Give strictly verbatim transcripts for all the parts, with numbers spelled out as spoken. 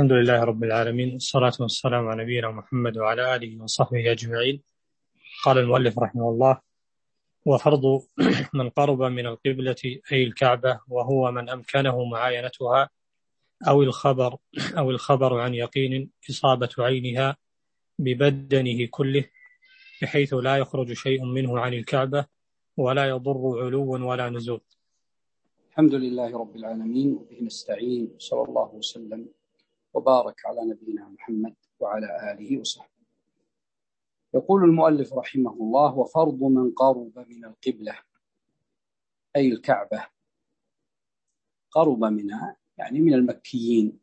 الحمد لله رب العالمين، والصلاة والسلام على نبينا محمد وعلى آله وصحبه أجمعين. قال المؤلف رحمه الله: وفرض من قرب من القبلة أي الكعبة وهو من أمكنه معاينتها أو الخبر أو الخبر عن يقين إصابة عينها ببدنه كله، بحيث لا يخرج شيء منه عن الكعبة ولا يضر علو ولا نزول. الحمد لله رب العالمين، وبه نستعين، صلى الله وسلم وبارك على نبينا محمد وعلى آله وصحبه. يقول المؤلف رحمه الله: وفرض من قرب من القبلة أي الكعبة، قرب منها يعني من المكيين،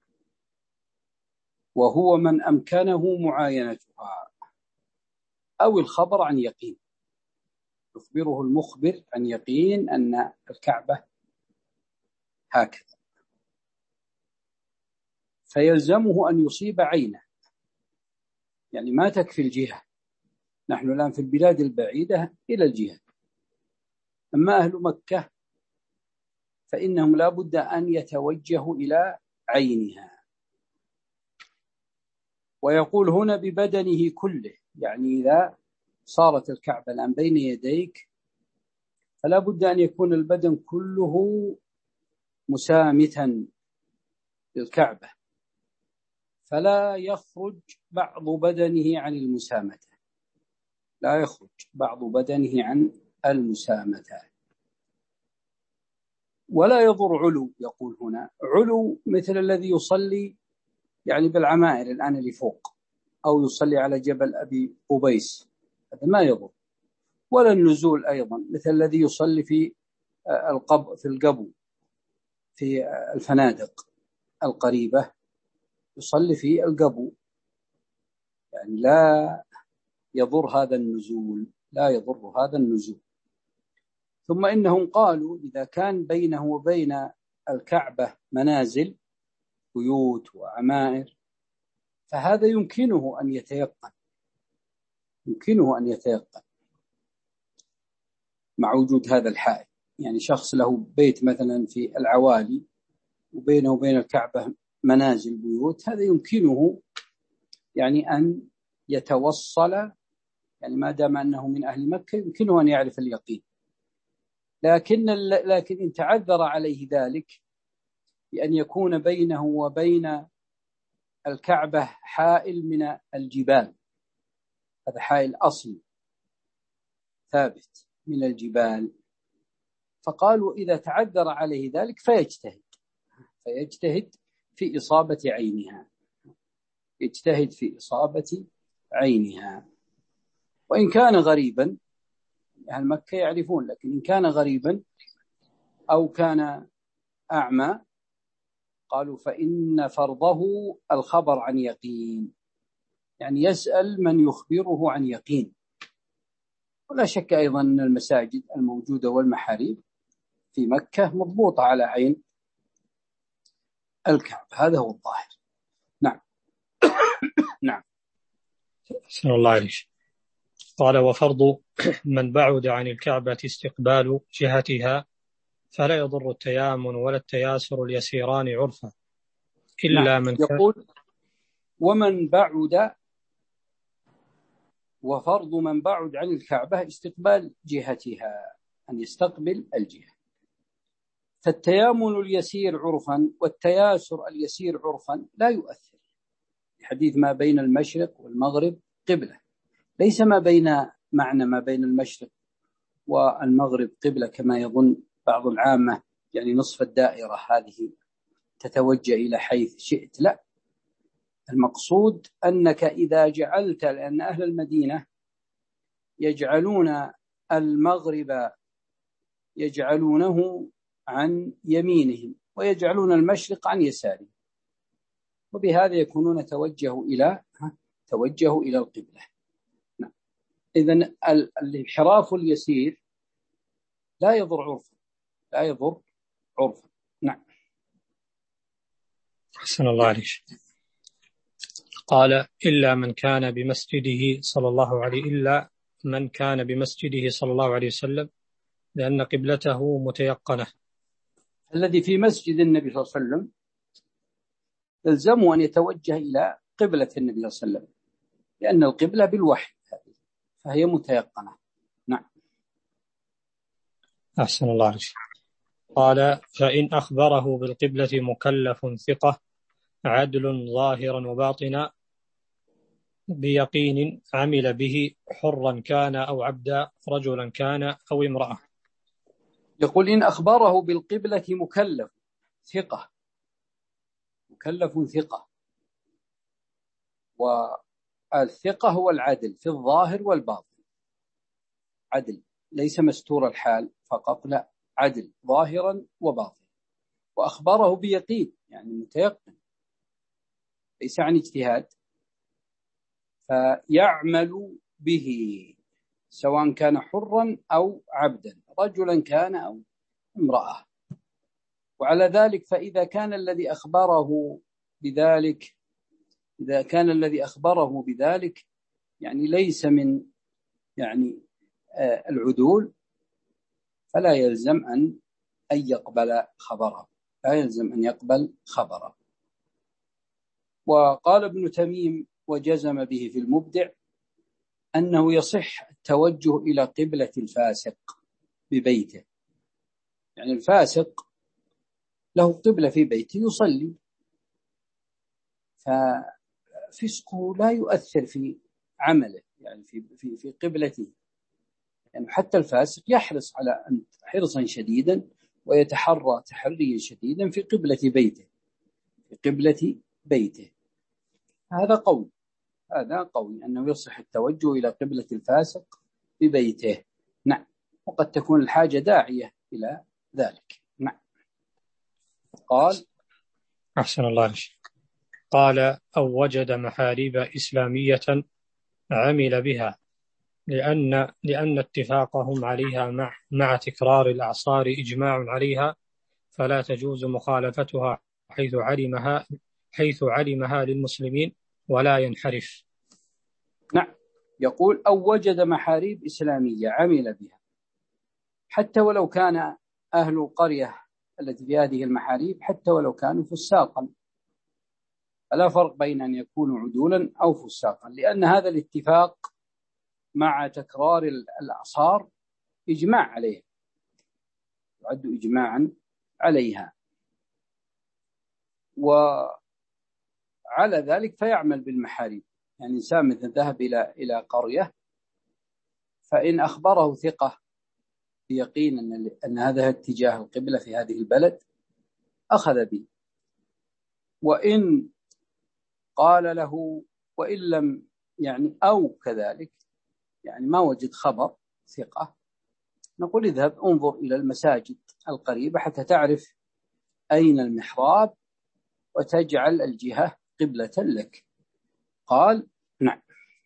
وهو من أمكنه معاينتها أو الخبر عن يقين، يخبره المخبر عن يقين أن الكعبة هكذا، فيلزمه أن يصيب عينه، يعني ما تكفي الجهة. نحن الآن في البلاد البعيدة إلى الجهة، أما أهل مكة فإنهم لا بد أن يتوجهوا إلى عينها. ويقول هنا ببدنه كله، يعني إذا صارت الكعبة الآن بين يديك فلا بد أن يكون البدن كله مسامتا للكعبة، فلا يخرج بعض بدنه عن المسامة، لا يخرج بعض بدنه عن المسامة، ولا يضر علو. يقول هنا علو مثل الذي يصلي يعني بالعمائر الآن اللي فوق، أو يصلي على جبل أبي قبيس، هذا ما يضر. ولا النزول أيضا مثل الذي يصلي في القب في القبو في الفنادق القريبة، يصلي في القبو، يعني لا يضر هذا النزول، لا يضر هذا النزول. ثم إنهم قالوا إذا كان بينه وبين الكعبة منازل، بيوت وعمائر، فهذا يمكنه أن يتيقن، يمكنه أن يتيقن مع وجود هذا الحائل. يعني شخص له بيت مثلا في العوالي وبينه وبين الكعبة منازل بيوت، هذا يمكنه يعني أن يتوصل، يعني ما دام أنه من أهل مكة يمكنه أن يعرف اليقين. لكن لكن إن تعذر عليه ذلك بأن يكون بينه وبين الكعبة حائل من الجبال، هذا حائل أصلي ثابت من الجبال، فقالوا إذا تعذر عليه ذلك فيجتهد فيجتهد في إصابة عينها، يجتهد في إصابة عينها. وإن كان غريبا، يعني مكة يعرفون، لكن إن كان غريبا أو كان أعمى قالوا فإن فرضه الخبر عن يقين، يعني يسأل من يخبره عن يقين. ولا شك أيضا أن المساجد الموجودة والمحاريب في مكة مضبوطة على عين الكعبة، هذا هو الظاهر. نعم. نعم. أحسن الله عليك. قال: وفرض من بعد عن الكعبة استقبال جهتها، فلا يضر التيامن ولا التياسر اليسيران عرفا إلا نعم. من يقول ومن بعد، وفرض من بعد عن الكعبة استقبال جهتها، أن يستقبل الجهة. فالتيامن اليسير عرفا والتياسر اليسير عرفا لا يؤثر، الحديث ما بين المشرق والمغرب قبلة، ليس ما بين معنى ما بين المشرق والمغرب قبلة كما يظن بعض العامة، يعني نصف الدائرة هذه تتوجه إلى حيث شئت، لا، المقصود أنك إذا جعلت، لأن أهل المدينة يجعلون المغرب يجعلونه عن يمينهم ويجعلون المشرق عن يسارهم، وبهذا يكونون توجهوا إلى توجهوا إلى القبلة. نعم. إذن الانحراف اليسير لا يضر عرفا، لا يضر عرفا. نعم. أحسن الله عليك. قال: إلا من كان بمسجده صلى الله عليه إلا من كان بمسجده صلى الله عليه وسلم، لأن قبلته متيقنة. الذي في مسجد النبي صلى الله عليه وسلم يلزمه أن يتوجه إلى قبلة النبي صلى الله عليه وسلم، لأن القبلة بالوحي فهي متيقنة. نعم. أحسن الله عليك. قال: فإن أخبره بالقبلة مكلف ثقة عدل ظاهرا وباطنا بيقين عمل به حرا كان أو عبدا رجلا كان أو امرأة. يقول: إن أخبره بالقبلة مكلف ثقة، مكلف ثقة، والثقة هو العدل في الظاهر والباطن، عدل ليس مستور الحال فقط، لا، عدل ظاهرا وباطن، وأخبره بيقين يعني متيقن ليس عن اجتهاد، فيعمل به سواء كان حرا أو عبدا رجلا كان أو امرأة. وعلى ذلك فإذا كان الذي أخبره بذلك إذا كان الذي أخبره بذلك يعني ليس من يعني آه العدول، فلا يلزم أن أن يقبل خبره، لا يلزم أن يقبل خبره. وقال ابن تميم وجزم به في المبدع أنه يصح التوجه إلى قبلة الفاسق ببيته، يعني الفاسق له قبلة في بيته يصلي، ففسقه لا يؤثر في عمله يعني في في في قبلته، يعني حتى الفاسق يحرص على أن حرصا شديدا ويتحرى تحريا شديدا في قبلة بيته في قبلة بيته هذا قول هذا قوي أنه يصح التوجه إلى قبلة الفاسق ببيته. نعم. وقد تكون الحاجة داعية إلى ذلك. نعم. قال: أحسن الله عليك. قال: أو وجد محاريب إسلامية عمل بها لأن لأن اتفاقهم عليها مع مع تكرار الأعصار إجماع عليها، فلا تجوز مخالفتها حيث علمها حيث علمها للمسلمين ولا ينحرف. نعم. يقول: أو وجد محاريب إسلامية عمل بها، حتى ولو كان أهل القرية التي في هذه المحاريب حتى ولو كانوا فساقا، فلا فرق بين أن يكونوا عدولا أو فساقا، لأن هذا الاتفاق مع تكرار الأعصار إجماع عليها، يعد إجماعا عليها، وعلى ذلك فيعمل بالمحاريب. يعني إنسان مثل ذهب إلى إلى قرية، فإن أخبره ثقة بيقين أن أن هذا اتجاه القبلة في هذه البلد أخذ به، وإن قال له وإن لم يعني أو كذلك يعني ما وجد خبر ثقة، نقول: اذهب انظر إلى المساجد القريبة حتى تعرف أين المحراب وتجعل الجهة قبلة لك. قال: نعم.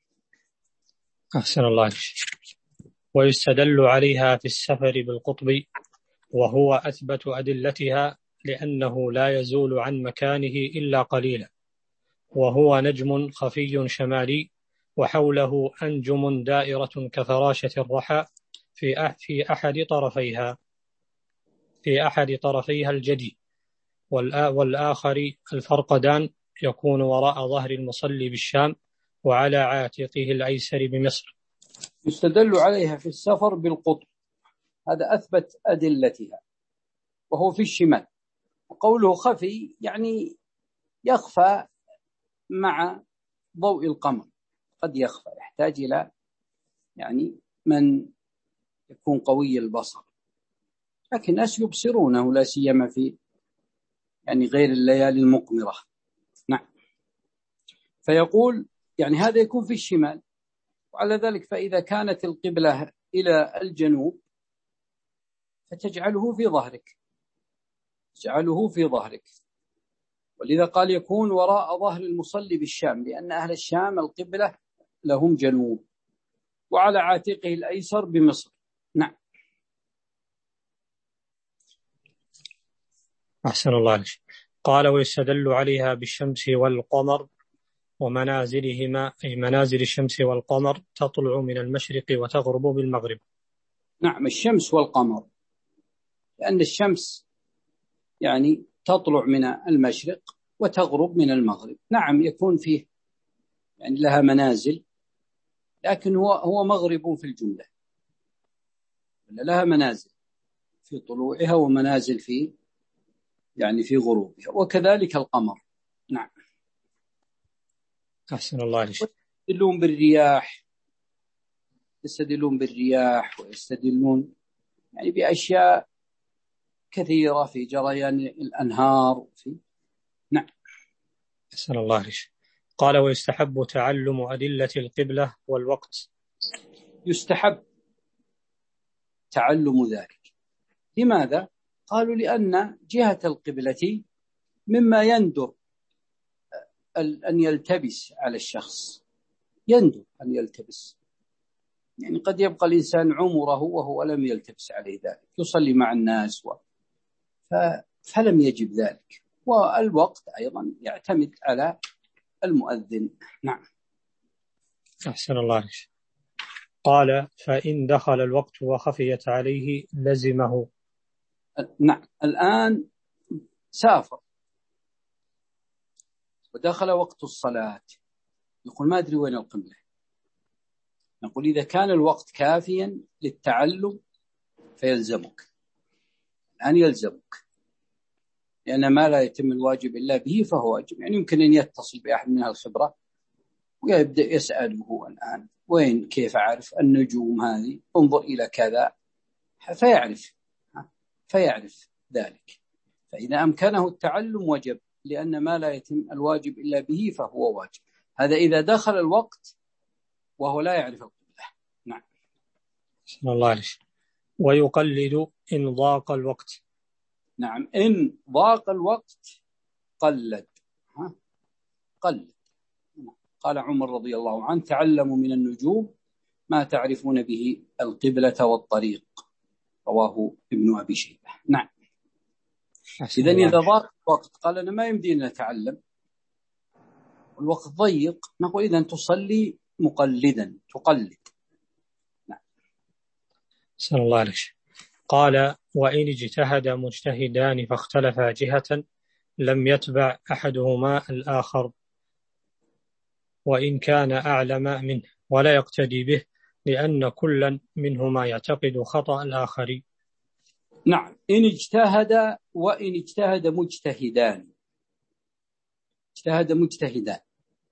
أحسن الله عليك. ويستدل عليها في السفر بالقطب وهو أثبت أدلتها، لأنه لا يزول عن مكانه إلا قليلا، وهو نجم خفي شمالي وحوله أنجم دائرة كفراشة الرحى في في أحد طرفيها في أحد طرفيها الجدي، والآخر الفرقدان يكون وراء ظهر المصلي بالشام وعلى عاتقه الأيسر بمصر. يستدل عليها في السفر بالقطب، هذا أثبت أدلتها، وهو في الشمال. وقوله خفي يعني يخفى مع ضوء القمر، قد يخفى، يحتاج إلى يعني من يكون قوي البصر، لكن الناس يبصرونه لا سيما في يعني غير الليالي المقمرة. نعم. فيقول يعني هذا يكون في الشمال، وعلى ذلك فإذا كانت القبلة إلى الجنوب فتجعله في ظهرك تجعله في ظهرك ولذا قال يكون وراء ظهر المصلي بالشام، لأن أهل الشام القبلة لهم جنوب، وعلى عاتقه الأيسر بمصر. نعم. أحسن الله عليك. قال: ويستدل عليها بالشمس والقمر ومنازلهما، أي منازل الشمس والقمر تطلع من المشرق وتغرب بالمغرب. نعم، الشمس والقمر، لأن الشمس يعني تطلع من المشرق وتغرب من المغرب. نعم يكون فيه يعني لها منازل، لكن هو هو مغرب في الجملة، لها منازل في طلوعها ومنازل في يعني في غروبها، وكذلك القمر. نعم. أحسن الله عليك. يستدلون بالرياح، يستدلون بالرياح ويستدلون يعني بأشياء كثيرة في جريان الأنهار في. نعم. أحسن الله عليك. قال ويستحب تعلم أدلة القبلة والوقت. يستحب تعلم ذلك. لماذا؟ قالوا لأن جهة القبلة مما يندر أن يلتبس على الشخص، يندر أن يلتبس، يعني قد يبقى الإنسان عمره وهو لم يلتبس عليه ذلك، يصلي مع الناس و... ف... فلم يجب ذلك. والوقت أيضا يعتمد على المؤذن. نعم. أحسن الله عليك. قال فإن دخل الوقت وخفيت عليه لزمه. نعم. الآن سافر ودخل وقت الصلاة، يقول ما أدري وين القبلة، نقول إذا كان الوقت كافيا للتعلم فيلزمك، الآن يلزمك، لأن ما لا يتم الواجب إلا به فهو واجب. يعني يمكن أن يتصل بأحد من الخبرة ويبدأ يسأله الآن وين، كيف أعرف النجوم هذه، انظر إلى كذا، فيعرف فيعرف ذلك. فإذا أمكنه التعلم وجب، لأن ما لا يتم الواجب إلا به فهو واجب. هذا إذا دخل الوقت وهو لا يعرف القبلة. نعم. بسم الله عليك. ويقلد إن ضاق الوقت. نعم. إن ضاق الوقت قلد. ها؟ قلد. قال عمر رضي الله عنه تعلموا من النجوم ما تعرفون به القبلة والطريق، رواه ابن أبي شيبة. نعم. إذن إذا ضاق الوقت قال أنا ما يمدينا نتعلم، الوقت ضيق، نقول إذن تصلي مقلدا، تقلد. نعم. صلى الله عليه. قال وإن اجتهد مجتهدان فاختلفا جهة لم يتبع أحدهما الآخر وإن كان أعلم منه ولا يقتدي به، لأن كلا منهما يعتقد خطأ الآخر. نعم. إن اجتهد وإن اجتهد مجتهدان، اجتهد مجتهدان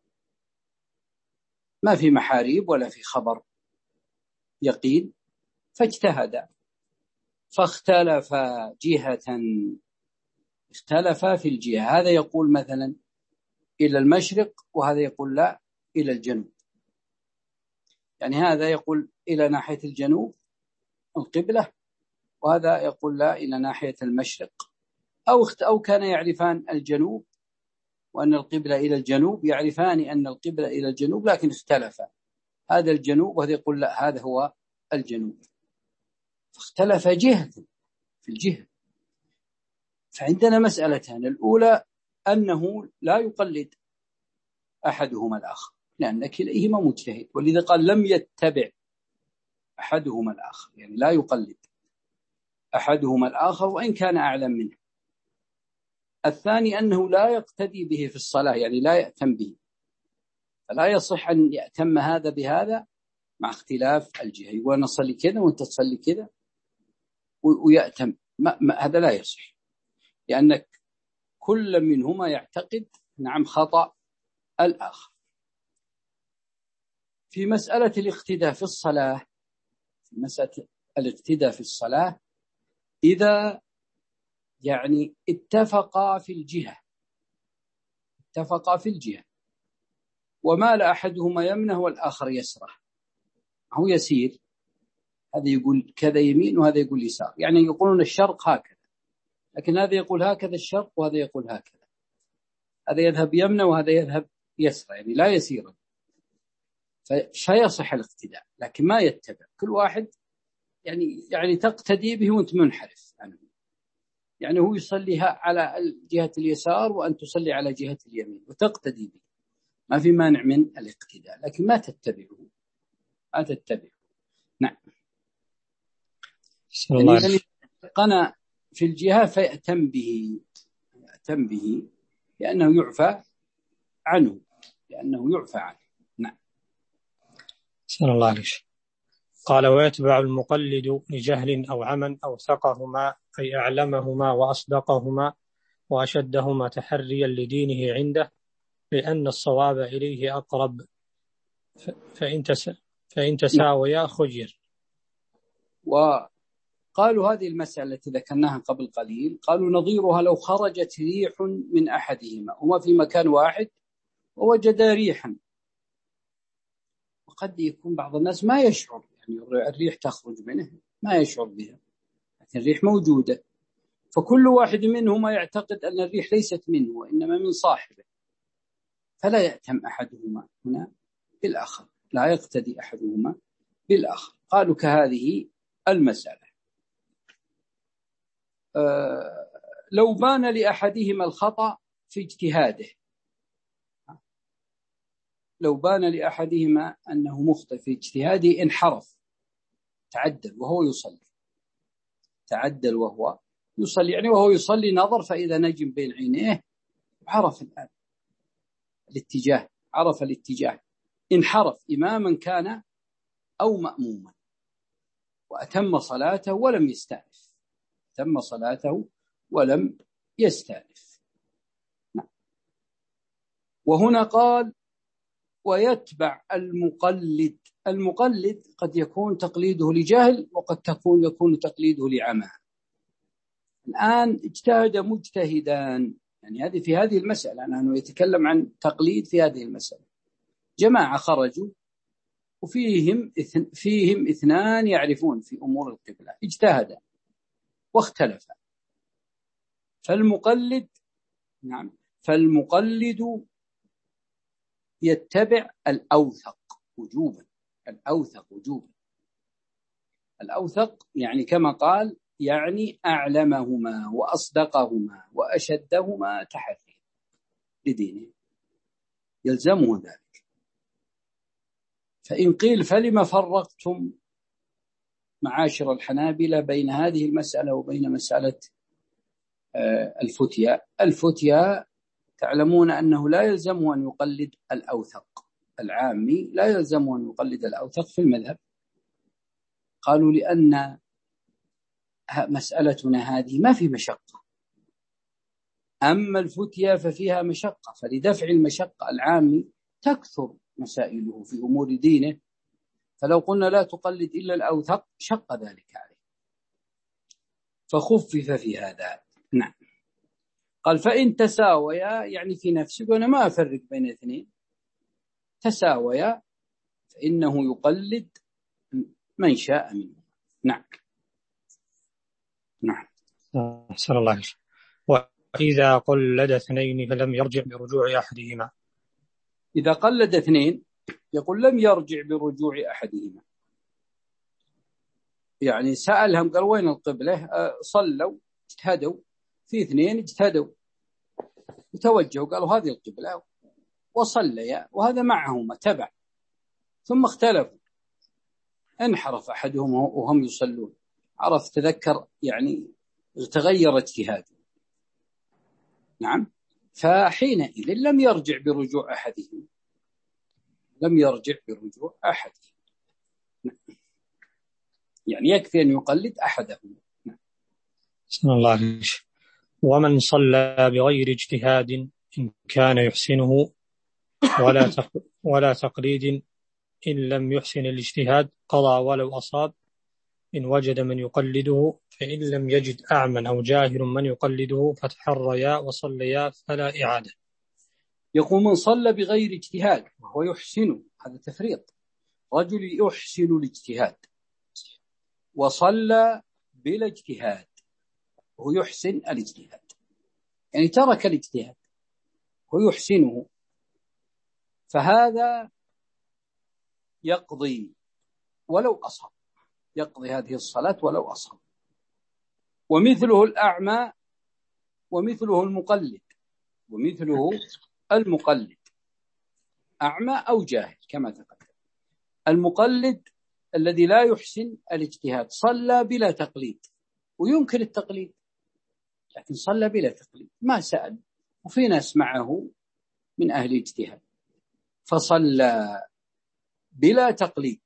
ما في محاريب ولا في خبر يقين، فاجتهد فاختلف جهة، اختلف في الجهة، هذا يقول مثلا إلى المشرق وهذا يقول لا إلى الجنوب، يعني هذا يقول إلى ناحية الجنوب القبلة وهذا يقول لا إلى ناحية المشرق، أو أو كان يعرفان الجنوب وأن القبلة إلى الجنوب، يعرفان أن القبلة إلى الجنوب لكن اختلفا، هذا الجنوب وهذا يقول لا هذا هو الجنوب، فاختلف جهة في الجهة. فعندنا مسألتان، الأولى أنه لا يقلد أحدهما الآخر لأن كليهما مجتهد، ولذا قال لم يتبع أحدهما الآخر، يعني لا يقلد أحدهما الآخر وإن كان أعلم منه. الثاني أنه لا يقتدي به في الصلاة، يعني لا يأتم به، فلا يصح أن يأتم هذا بهذا مع اختلاف الجهة، يقول أنا أصلي كذا وأنت تصلي كذا ويأتم، ما ما هذا لا يصح، لأنك كل منهما يعتقد نعم خطأ الآخر. في مسألة الاقتداء في الصلاة، في مسألة الاقتداء في الصلاة إذا يعني اتفقا في الجهة، اتفقا في الجهة ومال أحدهما يمنه والآخر يسره، هو يسير، هذا يقول كذا يمين وهذا يقول يسار، يعني يقولون الشرق هكذا لكن هذا يقول هكذا الشرق وهذا يقول هكذا، هذا يذهب يمنه وهذا يذهب يسره، يعني لا يسير، فيصح الاقتداء لكن ما يتبع كل واحد، يعني يعني تقتدي به وانت منحرف عنه، يعني هو يصليها على جهة اليسار وأن تصلي على جهة اليمين وتقتدي به، ما في مانع من الاقتداء لكن ما تتبعه، ما تتبعه. نعم. يعني قنا في الجهة فيأتم به، يأتم به لأنه يعفى عنه لأنه يعفى عنه. نعم. سأل الله عليك. قال ويتبع المقلد لجهل أو عمى أوثقهما أي أعلمهما وأصدقهما وأشدهما تحريا لدينه عنده لأن الصواب إليه أقرب فإن, تس... فإن تساويا خير. وقالوا هذه المسألة التي ذكرناها قبل قليل قالوا نظيرها لو خرجت ريح من أحدهما هما في مكان واحد ووجد ريحا، وقد يكون بعض الناس ما يشعر، يعني الريح تخرج منه ما يشعر بها، لكن الريح موجودة، فكل واحد منهما يعتقد أن الريح ليست منه وإنما من صاحبه، فلا يأتم أحدهما هنا بالآخر، لا يقتدي أحدهما بالآخر. قالوا كهذه المسألة. أه لو بان لأحدهما الخطأ في اجتهاده، لو بان لأحدهما أنه مخطئ في اجتهاده انحرف تعدل وهو يصلي، تعدل وهو يصلي، يعني وهو يصلي نظر فإذا نجم بين عينيه عرف الآن الاتجاه، عرف الاتجاه، انحرف إماما كان أو مأموما وأتم صلاته ولم يستأنف، أتم صلاته ولم يستأنف. نعم. وهنا قال ويتبع المقلد، المقلد قد يكون تقليده لجهل وقد تكون يكون تقليده لعمى. الآن اجتهد مجتهدان، يعني هذه في هذه المسألة أنه يتكلم عن تقليد في هذه المسألة، جماعة خرجوا وفيهم فيهم اثنان يعرفون في أمور القبلة، اجتهدا واختلفا، فالمقلد نعم فالمقلد يتبع الأوثق وجوبا، الأوثق وجوبا، الأوثق يعني كما قال يعني أعلمهما وأصدقهما وأشدهما تحريا لدينه، يلزمه ذلك. فإن قيل فلما فرقتم معاشر الحنابلة بين هذه المسألة وبين مسألة الفتيا؟ الفتيا تعلمون أنه لا يلزمه أن يقلد الأوثق، العامي لا يلزمه أن يقلد الأوثق في المذهب. قالوا لأن مسألتنا هذه ما في مشقة، أما الفتيا ففيها مشقة، فلدفع المشقة العامي تكثر مسائله في أمور دينه، فلو قلنا لا تقلد إلا الأوثق شق ذلك عليه، فخفف في هذا. نعم. قال فإن تساويا يعني في نفسك، وأنا ما أفرق بين اثنين، تساويا فإنه يقلد من شاء منه. نعم. نعم. أحسن الله عليك. وإذا قلد اثنين فلم يرجع برجوع أحدهما، إذا قلد اثنين يقول لم يرجع برجوع أحدهما، يعني سألهم قال وين القبلة؟ أه صلوا اجتهدوا، في اثنين اجتهدوا وتوجهوا قالوا هذه القبلة وصليا وهذا معهما تبع، ثم اختلفوا انحرف أحدهم وهم يصلون، عرف تذكر يعني تغير اجتهاده. نعم. فحينئذ لم يرجع برجوع أحدهم، لم يرجع برجوع أحدهم. نعم. يعني يكفي أن يقلد أحدهم. نعم. بسم الله عليك. ومن صلى بغير اجتهاد إن كان يحسنه ولا ولا تقليد إن لم يحسن الاجتهاد قضى ولو أصاب إن وجد من يقلده، فإن لم يجد أعمى أو جاهل من يقلده فتحريا وصليا فلا إعادة. يقول من صلى بغير اجتهاد وهو يحسن، هذا تفريط، رجل يحسن الاجتهاد وصلى بلا اجتهاد وهو يحسن الاجتهاد، يعني ترك الاجتهاد هو يحسنه، فهذا يقضي ولو أصاب، يقضي هذه الصلاة ولو أصاب. ومثله الأعمى ومثله المقلد، ومثله المقلد أعمى أو جاهل كما تقدم. المقلد الذي لا يحسن الاجتهاد صلى بلا تقليد ويمكن التقليد، لكن صلى بلا تقليد، ما سأل وفي ناس معه من أهل الاجتهاد، فصلى بلا تقليد،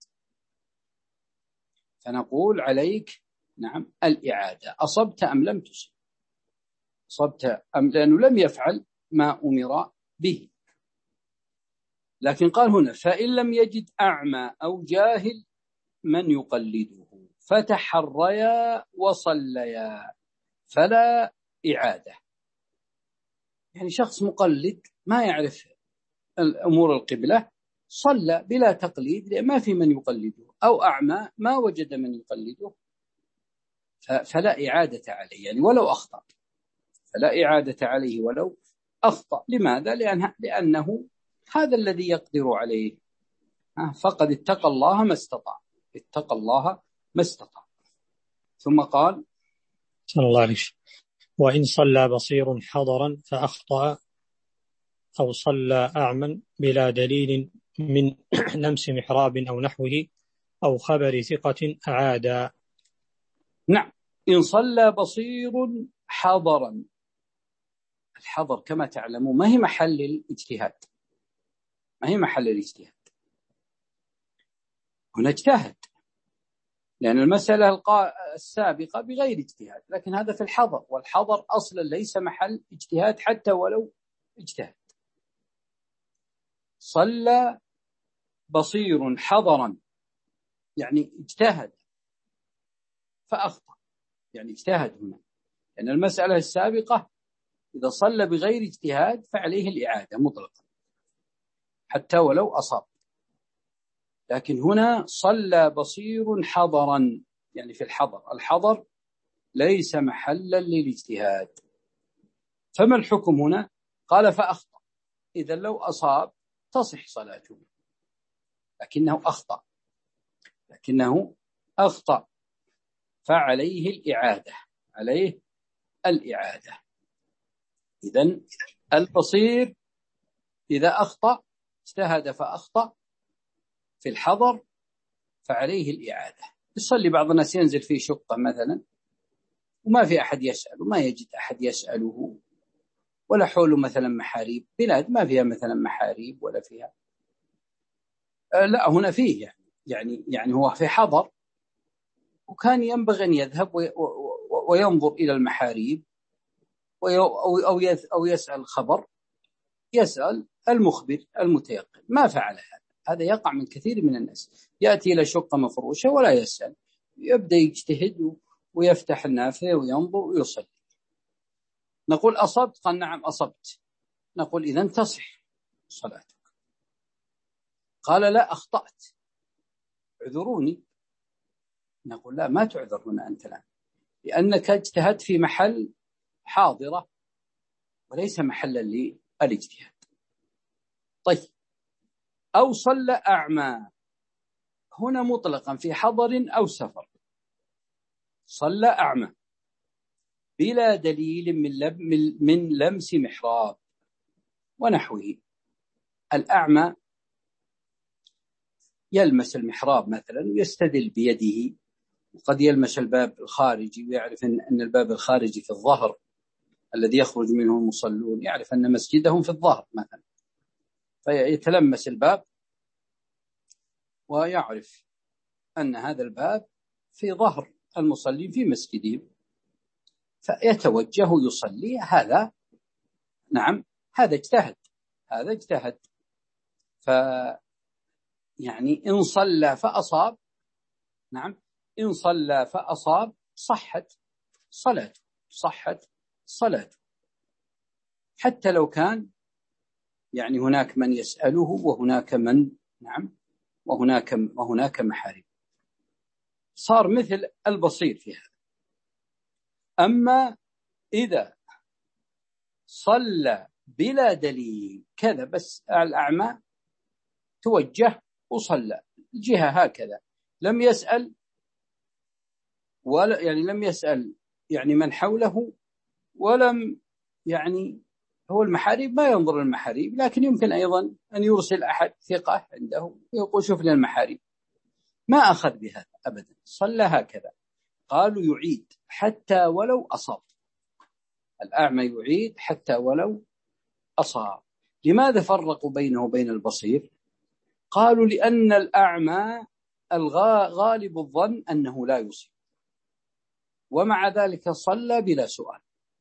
فنقول عليك نعم الإعادة، أصبت أم لم تصب، أصبت أم، لأنه لم يفعل ما أمر به. لكن قال هنا فإن لم يجد أعمى أو جاهل من يقلده فتحريا وصليا فلا إعادة. يعني شخص مقلد ما يعرف الأمور القبلة صلى بلا تقليد لأن ما في من يقلده، أو أعمى ما وجد من يقلده فلا إعادة عليه، يعني ولو أخطأ فلا إعادة عليه ولو أخطأ. لماذا؟ لأنه, لأنه هذا الذي يقدر عليه، فقد اتقى الله ما استطاع، اتقى الله ما استطاع. ثم قال صلى الله عليه وسلم وإن صلى بصير حضرا فأخطأ أو صلى أعمى بلا دليل من لمس محراب أو نحوه أو خبر ثقة أعادا. نعم، إن صلى بصير حضرا، الحضر كما تعلمون ما هي محل الاجتهاد، ما هي محل الاجتهاد، هنا اجتهد لأن المسألة السابقة بغير اجتهاد، لكن هذا في الحضر، والحضر أصلا ليس محل اجتهاد حتى ولو اجتهد. صلى بصير حضرا يعني اجتهد فأخطأ، يعني اجتهد هنا، لأن المسألة السابقة إذا صلى بغير اجتهاد فعليه الإعادة مطلقا حتى ولو أصاب، لكن هنا صلى بصير حضرا يعني في الحضر، الحضر ليس محلا للاجتهاد. فما الحكم هنا؟ قال فأخطأ، إذا لو أصاب تصح صلاته، لكنه أخطأ لكنه أخطأ فعليه الإعادة، عليه الإعادة. إذن البصير إذا أخطأ اجتهد فأخطأ في الحضر فعليه الإعادة. يصلي بعض الناس ينزل في شقة مثلا وما في أحد يسأل وما يجد أحد يسأله، ولا حوله مثلا محاريب، بلاد ما فيها مثلا محاريب ولا فيها آه لا هنا فيه يعني يعني يعني هو في حضر وكان ينبغي أن يذهب وينظر إلى المحاريب أو يسأل خبر، يسأل المخبر المتيقن، ما فعل هذا. هذا يقع من كثير من الناس، يأتي إلى شقة مفروشة ولا يسأل، يبدأ يجتهد ويفتح النافذة وينظر ويصلي. نقول أصبت؟ قال نعم أصبت. نقول إذن تصح صلاتك. قال لا أخطأت اعذروني. نقول لا، ما تعذر هنا أنت الآن، لأنك اجتهدت في محل حاضرة وليس محلا للاجتهاد. طيب، أو صلى أعمى، هنا مطلقا في حضر أو سفر، صلى أعمى بلا دليل من, لب من لمس محراب ونحوه. الأعمى يلمس المحراب مثلا ويستدل بيده، وقد يلمس الباب الخارجي ويعرف أن الباب الخارجي في الظهر الذي يخرج منه المصلون، يعرف أن مسجدهم في الظهر مثلا، فيتلمس الباب ويعرف أن هذا الباب في ظهر المصلين في مسجدهم، فيتوجه يصلي. هذا نعم هذا اجتهد، هذا اجتهد ف يعني إن صلى فأصاب، نعم إن صلى فأصاب صحت صلاته، صحت صلاته حتى لو كان يعني هناك من يسأله وهناك من نعم وهناك وهناك محارم، صار مثل البصير في هذا. أما إذا صلى بلا دليل كذا بس الأعمى توجه وصلى الجهة هكذا، لم يسأل ولا يعني لم يسأل يعني من حوله، ولم يعني هو المحاريب ما ينظر المحاريب، لكن يمكن أيضا أن يرسل أحد ثقة عنده ويقول شوف لنا المحاريب، ما أخذ بهذا أبدا، صلى هكذا. قالوا يعيد حتى ولو أصاب، الأعمى يعيد حتى ولو أصاب. لماذا فرقوا بينه وبين البصير؟ قالوا لأن الأعمى الغالب الظن أنه لا يصيب، ومع ذلك صلى بلا سؤال،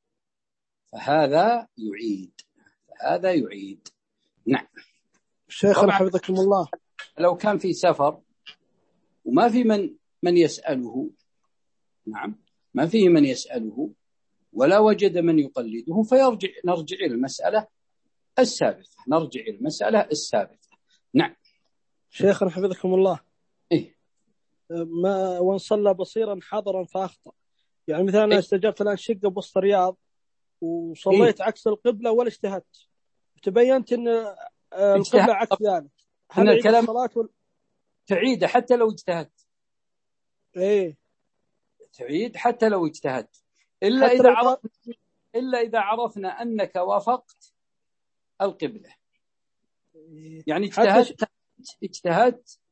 فهذا يعيد فهذا يعيد نعم. شيخنا حفظكم الله، لو كان في سفر وما في من من يسأله، نعم، ما فيه من يسأله ولا وجد من يقلده، فيرجع نرجع إلى المسألة السابقة نرجع إلى المسألة السابقة نعم. شيخنا حفظكم الله، إيه؟ ما وان صلى بصيرا حضرا فأخطأ، يعني مثلا أنا إيه؟ استجبت الآن شقة بوسط الرياض وصليت إيه؟ عكس القبلة ولا اجتهدت، تبينت أن القبلة عكس ذلك، هل أعيد الصلاة ولا تعيد حتى لو اجتهدت؟ إيه تعيد حتى لو اجتهدت، إلا إذا عرفنا إلا إذا عرفنا أنك وافقت القبلة، يعني اجتهدت اجتهدت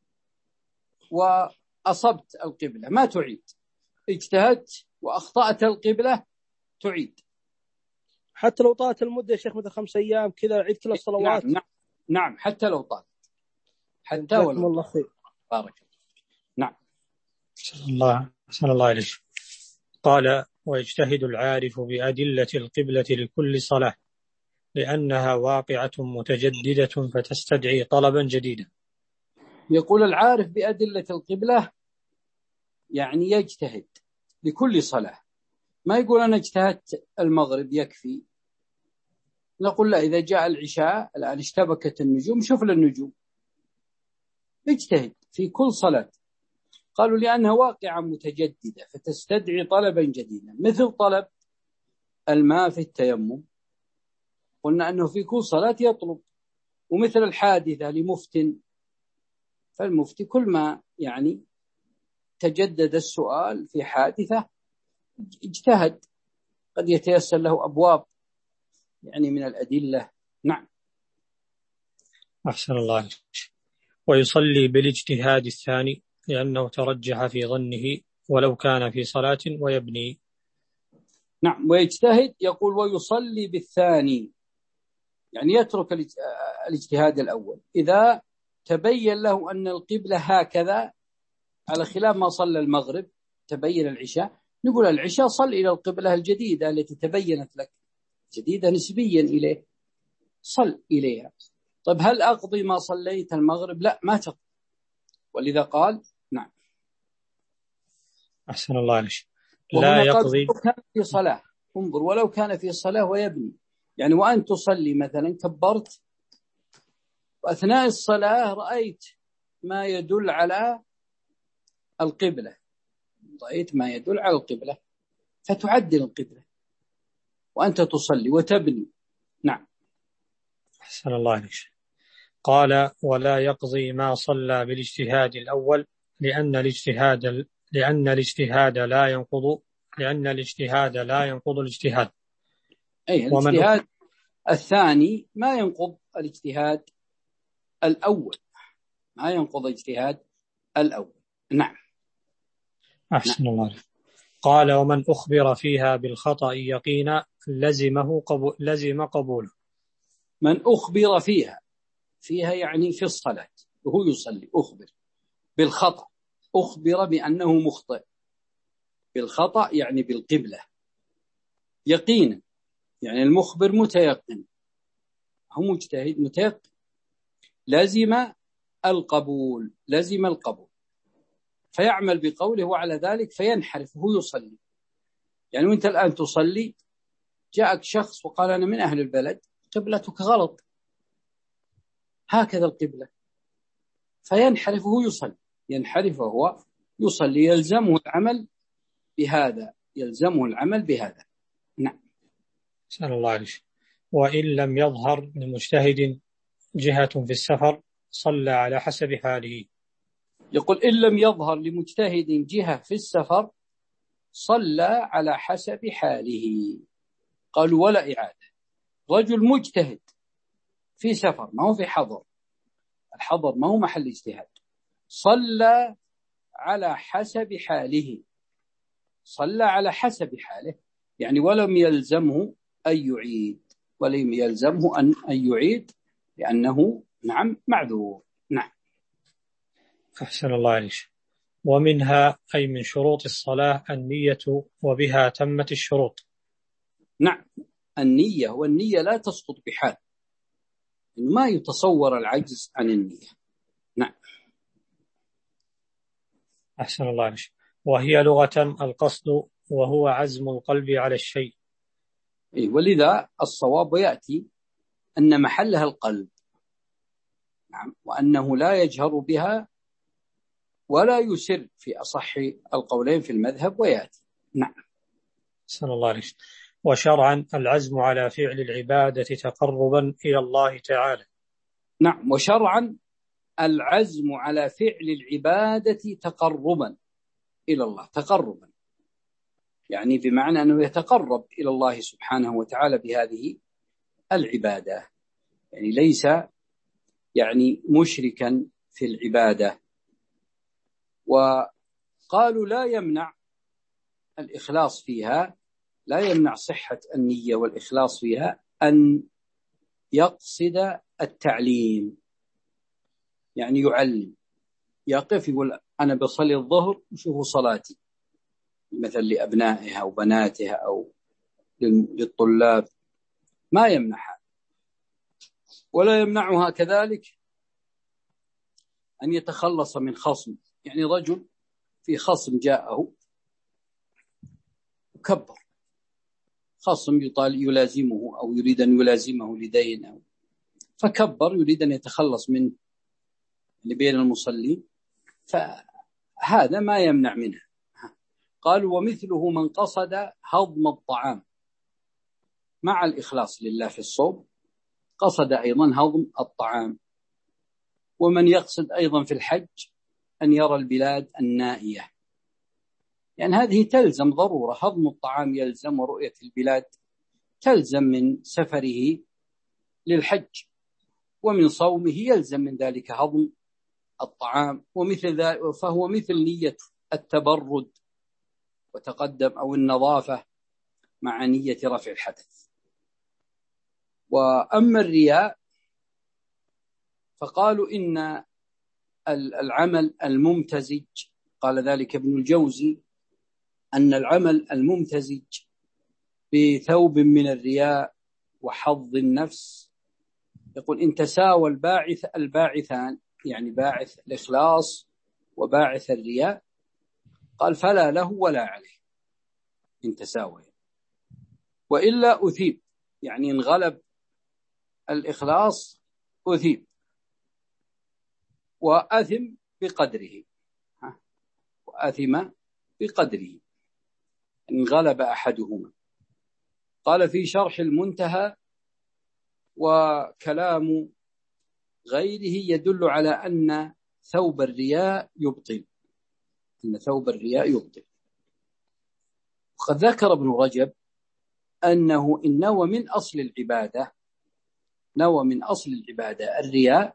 وأصبت القبلة ما تعيد، اجتهدت وأخطأت القبلة تعيد. حتى لو طالت المدة يا شيخ مثل خمس أيام كذا عيد كل الصلوات؟ نعم نعم, نعم حتى لو طالت، حتى ولو الله خير. بارك. نعم. صلى الله صلى الله عليه وسلم قال: ويجتهد العارف بأدلة القبلة لكل صلاة لأنها واقعة متجددة فتستدعي طلبا جديدا. يقول العارف بأدلة القبلة يعني يجتهد لكل صلاة، ما يقول أنا اجتهدت المغرب يكفي، نقول لا، إذا جاء العشاء الآن اشتبكت النجوم شوف للنجوم، اجتهد في كل صلاة. قالوا لأنها واقعة متجددة فتستدعي طلبا جديدا، مثل طلب الماء في التيمم، قلنا أنه في كل صلاة يطلب، ومثل الحادثة لمفتن، فالمفتي كل ما يعني تجدد السؤال في حادثة اجتهد، قد يتيسر له أبواب يعني من الأدلة. نعم. أحسن الله. ويصلي بالاجتهاد الثاني لأنه ترجح في ظنه ولو كان في صلاة ويبني. نعم. ويجتهد يقول ويصلي بالثاني، يعني يترك الاجتهاد الأول إذا تبين له أن القبلة هكذا، على خلاف ما صلى المغرب تبين العشاء، نقول العشاء صل إلى القبلة الجديدة التي تبينت لك، جديدة نسبيا إليه، صل إليها. طيب هل أقضي ما صليت المغرب؟ لا، ما تقضي، ولذا قال نعم. أحسن الله عليك. لا يقضي ولو كان في صلاة، انظر، ولو كان في صلاة ويبني، يعني وأن تصلي مثلا كبرت وأثناء الصلاة رأيت ما يدل على القبلة، رأيت ما يدل على القبلة فتعدل القبلة وأنت تصلي وتبني. نعم. أحسن الله عليك. قال: ولا يقضي ما صلى بالاجتهاد الأول لأن الاجتهاد لأن الاجتهاد لا ينقض لأن الاجتهاد لا ينقض الاجتهاد. أي الاجتهاد الثاني ما ينقض الاجتهاد الأول، ما ينقض الاجتهاد الأول. نعم. أحسن الله عليك. قال: ومن أخبر فيها بالخطأ يقينا لزمه قبول لزم قبوله. من أخبر فيها، فيها يعني في الصلاة وهو يصلي، أخبر بالخطأ، أخبر بأنه مخطئ، بالخطأ يعني بالقبلة يقينا، يعني المخبر متيقن، هو مجتهد متيقن، لازم القبول لازم القبول فيعمل بقوله وعلى ذلك فينحرف وهو يصلي. يعني وانت الآن تصلي جاءك شخص وقال أنا من أهل البلد، قبلتك غلط، هكذا القبلة، فينحرف وهو يصلي، ينحرف وهو يصلي، يلزمه العمل بهذا يلزمه العمل بهذا. نعم. سأل الله عليك. وإن لم يظهر لمجتهد جهة في السفر صلى على حسب حاله. يقول إن لم يظهر لمجتهد جهة في السفر صلى على حسب حاله. قالوا ولا إعادة. رجل مجتهد في سفر ما هو في حضر، الحضر ما هو محل اجتهاد، صلى على حسب حاله، صلى على حسب حاله يعني ولم يلزمه أن يعيد، ولم يلزمه أن يعيد لأنه نعم معذور. نعم. أحسن الله عليك. ومنها أي من شروط الصلاة النية وبها تمت الشروط. نعم النية، والنية لا تسقط بحال، ما يتصور العجز عن النية. نعم. أحسن الله عليك. وهي لغة القصد وهو عزم القلب على الشيء. ولذا الصواب يأتي أن محلها القلب. نعم. وأنه لا يجهر بها ولا يسر في أصح القولين في المذهب ويأتي. نعم. أحسن الله عليك. وشرعا العزم على فعل العبادة تقربا إلى الله تعالى. نعم. وشرعا العزم على فعل العبادة تقربا إلى الله، تقربا يعني بمعنى أنه يتقرب إلى الله سبحانه وتعالى بهذه العبادة، يعني ليس يعني مشركا في العبادة. وقالوا لا يمنع الإخلاص فيها، لا يمنع صحة النية والإخلاص فيها أن يقصد التعليم، يعني يعلم، يقف يقول أنا بصلي الظهر وشوفوا صلاتي، مثل لأبنائها أو بناتها أو للطلاب، ما يمنعها. ولا يمنعها كذلك أن يتخلص من خصم، يعني رجل في خصم جاءه وكبر، خصم يطال يلازمه أو يريد أن يلازمه لدين أو فكبر يريد أن يتخلص منه لبين المصلين، فهذا ما يمنع منه. قالوا ومثله من قصد هضم الطعام مع الإخلاص لله في الصوم، قصد أيضا هضم الطعام. ومن يقصد أيضا في الحج أن يرى البلاد النائية، يعني هذه تلزم ضرورة، هضم الطعام يلزم ورؤية البلاد تلزم من سفره للحج، ومن صومه يلزم من ذلك هضم الطعام، ومثل ذلك فهو مثل نية التبرد وتقدم أو النظافة مع نية رفع الحدث. وأما الرياء فقالوا إن العمل الممتزج، قال ذلك ابن الجوزي، أن العمل الممتزج بثوب من الرياء وحظ النفس، يقول إن تساوى الباعث الباعثان، يعني باعث الإخلاص وباعث الرياء، قال فلا له ولا عليه إن تساوى، وإلا أثيب، يعني إن غلب الإخلاص أثيب وأثم بقدره، وأثم بقدره إن غلب أحدهما. قال في شرح المنتهى وكلام غيره يدل على أن ثوب الرياء يبطل، أن ثوب الرياء يبطل. وقد ذكر ابن رجب أنه إن نوى من أصل العبادة، نوى من أصل العبادة الرياء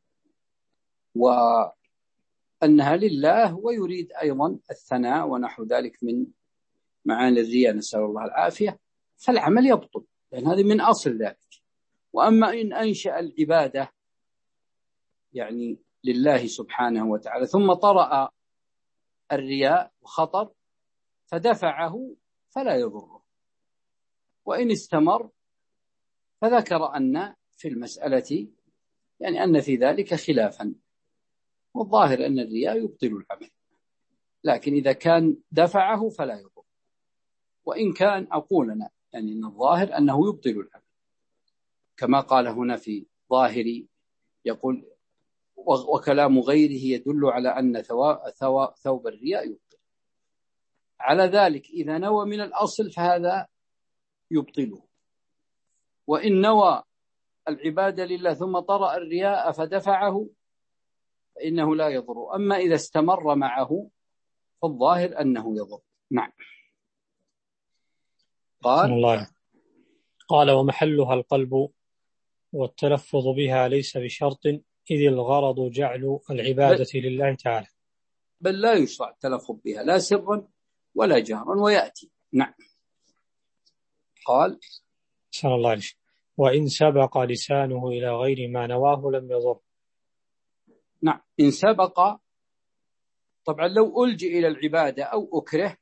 وأنها لله، ويريد أيضا الثناء ونحو ذلك من معاني الرياء، نسأل الله العافية، فالعمل يبطل، لأن هذه من أصل ذلك. وأما إن أنشأ العبادة يعني لله سبحانه وتعالى ثم طرأ الرياء وخطر فدفعه فلا يضره، وإن استمر فذكر أن في المسألة يعني أن في ذلك خلافا، والظاهر أن الرياء يبطل العمل، لكن إذا كان دفعه فلا يضر. وإن كان أقول أنا يعني أن الظاهر أنه يبطل العمل، كما قال هنا في ظاهري، يقول وكلام غيره يدل على أن ثوب الرياء يبطل. على ذلك إذا نوى من الأصل فهذا يبطله، وإن نوى العبادة لله ثم طرأ الرياء فدفعه فإنه لا يضر. أما إذا استمر معه فالظاهر أنه يضر. نعم. قال الله قال ومحلها القلب والتلفظ بها ليس بشرط، إذ الغرض جعل العبادة بل لله تعالى، بل لا يشرع التلفظ بها لا سرا ولا جهرا، ويأتي. نعم. قال سأل الله عليه وإن سبق لسانه إلى غير ما نواه لم يضر. نعم، إن سبق، طبعا لو ألجئ إلى العبادة أو أكره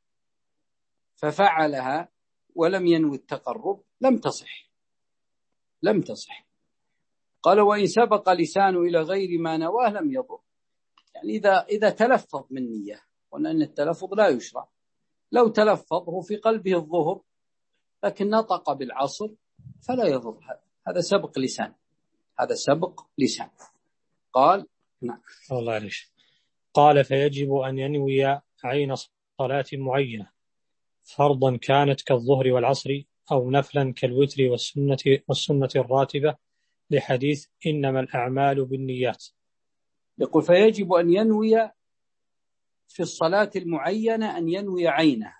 ففعلها ولم ينوي التقرب لم تصح لم تصح قال وإن سبق لسانه إلى غير ما نواه لم يضر. يعني إذا إذا تلفظ من نية، قلنا أن التلفظ لا يشرع، لو تلفظه في قلبه الظهر لكن نطق بالعصر فلا يضر، هذا هذا سبق لسان هذا سبق لسان. قال نعم. الله عليك. قال فيجب أن ينوي عين صلاة معينة فرضا كانت كالظهر والعصر أو نفلا كالوتر والسنة, والسنة الراتبة لحديث إنما الأعمال بالنيات. يقول فيجب أن ينوي في الصلاة المعينة أن ينوي عينها.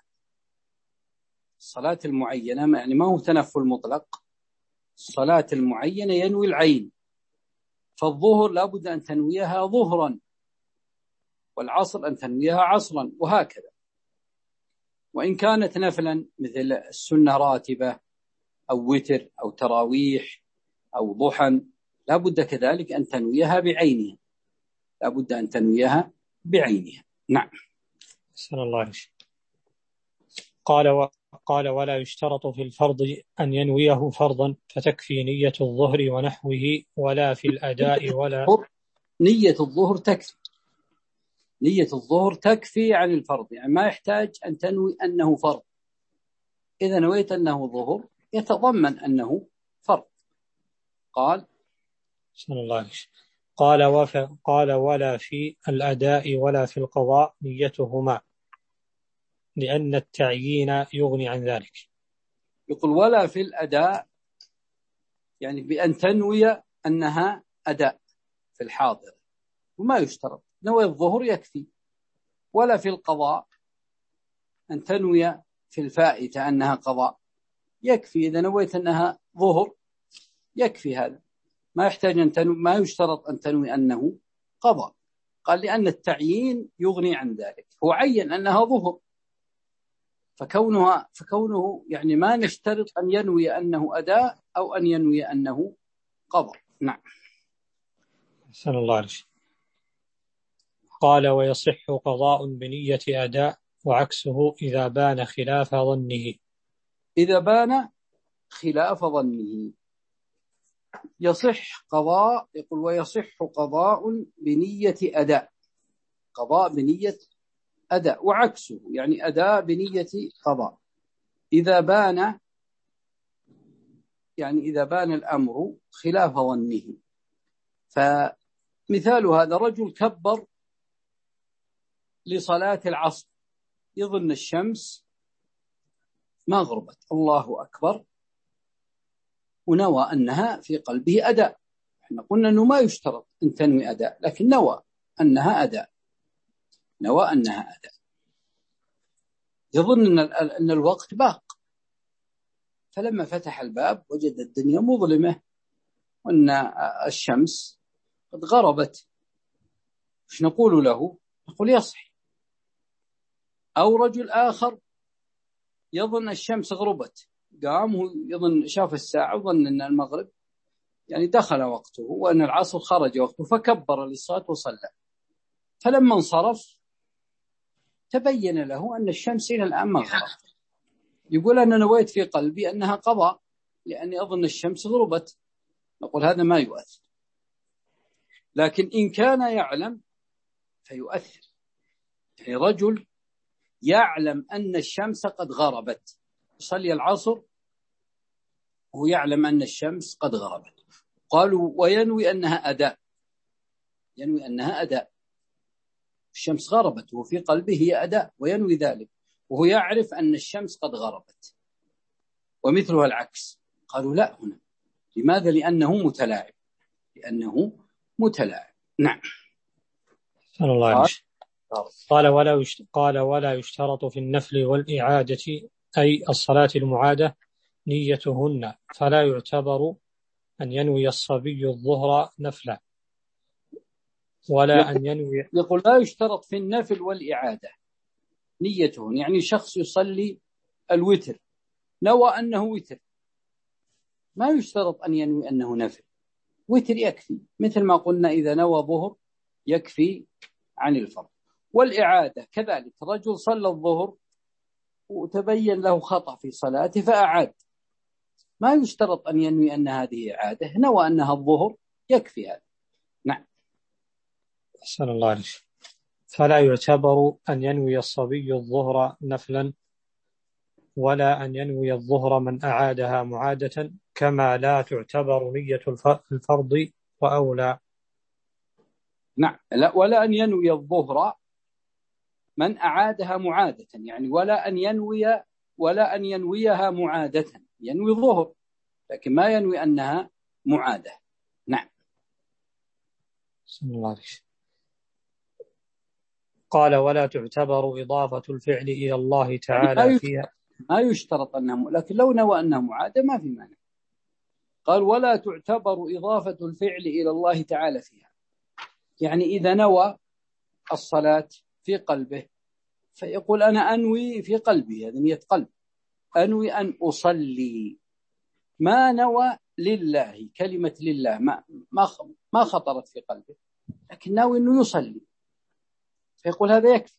الصلاة المعينة يعني ما هو تنفل مطلق، الصلاة المعينة ينوي العين، فالظهر لابد أن تنويها ظهرا، والعصر أن تنويها عصرا، وهكذا. وإن كانت نفلا مثل السنة راتبة أو وتر أو تراويح أو ضحى لابد كذلك أن تنويها بعينها لابد أن تنويها بعينها. نعم. سلام الله عليك. قال و... قال ولا يشترط في الفرض أن ينويه فرضا فتكفي نية الظهر ونحوه، ولا في الأداء ولا نية الظهر تكفي نية الظهر تكفي عن الفرض، يعني ما يحتاج أن تنوي أنه فرض. إذا نويت أنه ظهر يتضمن أنه فرض. قال سلام الله عليك. قال وف... قال ولا في الأداء ولا في القضاء نيتهما لأن التعيين يغني عن ذلك. يقول ولا في الأداء يعني بأن تنوي أنها أداء في الحاضر، وما يشترط، نوي الظهر يكفي. ولا في القضاء أن تنوي في الفائتة أنها قضاء، يكفي إذا نويت أنها ظهر يكفي، هذا ما يحتاج أن تنوي، ما يشترط أن تنوي أنه قضاء. قال لأن التعيين يغني عن ذلك، هو عين أنها ظهر، فكونها فكونه يعني ما نشترط أن ينوي أنه أداء أو أن ينوي أنه قضاء. نعم. أحسن الله عليك. قال ويصح قضاء بنية أداء وعكسه إذا بان خلاف ظنه. إذا بان خلاف ظنه يصح قضاء. يقول ويصح قضاء بنية أداء، قضاء بنية أداء وعكسه يعني أداء بنية قضاء إذا بان، يعني إذا بان الأمر خلاف ظنه. فمثال هذا رجل كبر لصلاة العصر يظن الشمس ما غربت، الله أكبر، ونوى أنها في قلبه أداء. احنا قلنا أنه ما يشترط أن تنوي أداء، لكن نوى أنها أداء نوى أنها أداء يظن أن الوقت باق، فلما فتح الباب وجد الدنيا مظلمة وأن الشمس قد غربت. إيش نقول له؟ نقول يصح. أو رجل آخر يظن الشمس غربت، قام يظن شاف الساعة وظن أن المغرب يعني دخل وقته وأن العصر خرج وقته، فكبر للصلاة وصلى، فلما انصرف تبين له أن الشمس إلى الآن ما غربت. يقول أنا نويت في قلبي أنها قضاء لأني أظن الشمس غربت. نقول هذا ما يؤثر، لكن إن كان يعلم فيؤثر. يعني رجل يعلم أن الشمس قد غربت، يصلي العصر وهو يعلم أن الشمس قد غربت، قالوا وينوي أنها أداء ينوي أنها أداء الشمس غربت وفي قلبه هي أداء وينوي ذلك، وهو يعرف أن الشمس قد غربت، ومثلها العكس. قالوا لا هنا. لماذا؟ لأنه متلاعب لأنه متلاعب. نعم. صلى الله عليه وسلم. قال ولا قال ولا يشترط في النفل والإعادة أي الصلاة المعادة نيتهن، فلا يعتبر أن ينوي الصبي الظهر نفلا ولا أن ينوي. يقول لا يشترط في النفل والإعادة نيتهن، يعني شخص يصلي الوتر نوى أنه وتر ما يشترط أن ينوي أنه نفل، وتر يكفي، مثل ما قلنا إذا نوى ظهر يكفي عن الفرض. والإعادة كذلك، رجل صلى الظهر وتبين له خطأ في صلاته فأعاد، ما يشترط أن ينوي أن هذه إعادة، نوى أنها الظهر يكفي هذا. نعم. أحسن الله عليك. فلا يعتبر أن ينوي الصبي الظهر نفلا، ولا أن ينوي الظهر من أعادها معادة، كما لا تعتبر نية الفرض وأولى. نعم. لا، ولا أن ينوي الظهر من أعادها معادة، يعني ولا أن ينوي ولا أن ينويها معادة، ينوي ظهر لكن ما ينوي أنها معادة. نعم. بسم الله عليك. قال ولا تعتبر إضافة الفعل إلى الله تعالى يعني فيها، ما يشترط أنها، لكن لو نوى أنها معادة ما في مانع. قال ولا تعتبر إضافة الفعل إلى الله تعالى فيها، يعني إذا نوى الصلاة في قلبه فيقول أنا أنوي في قلبي، هذه نية قلب، أنوي أن أصلي، ما نوى لله، كلمة لله ما ما ما خطرت في قلبه، لكن ناوي أنه يصلي، فيقول هذا يكفي.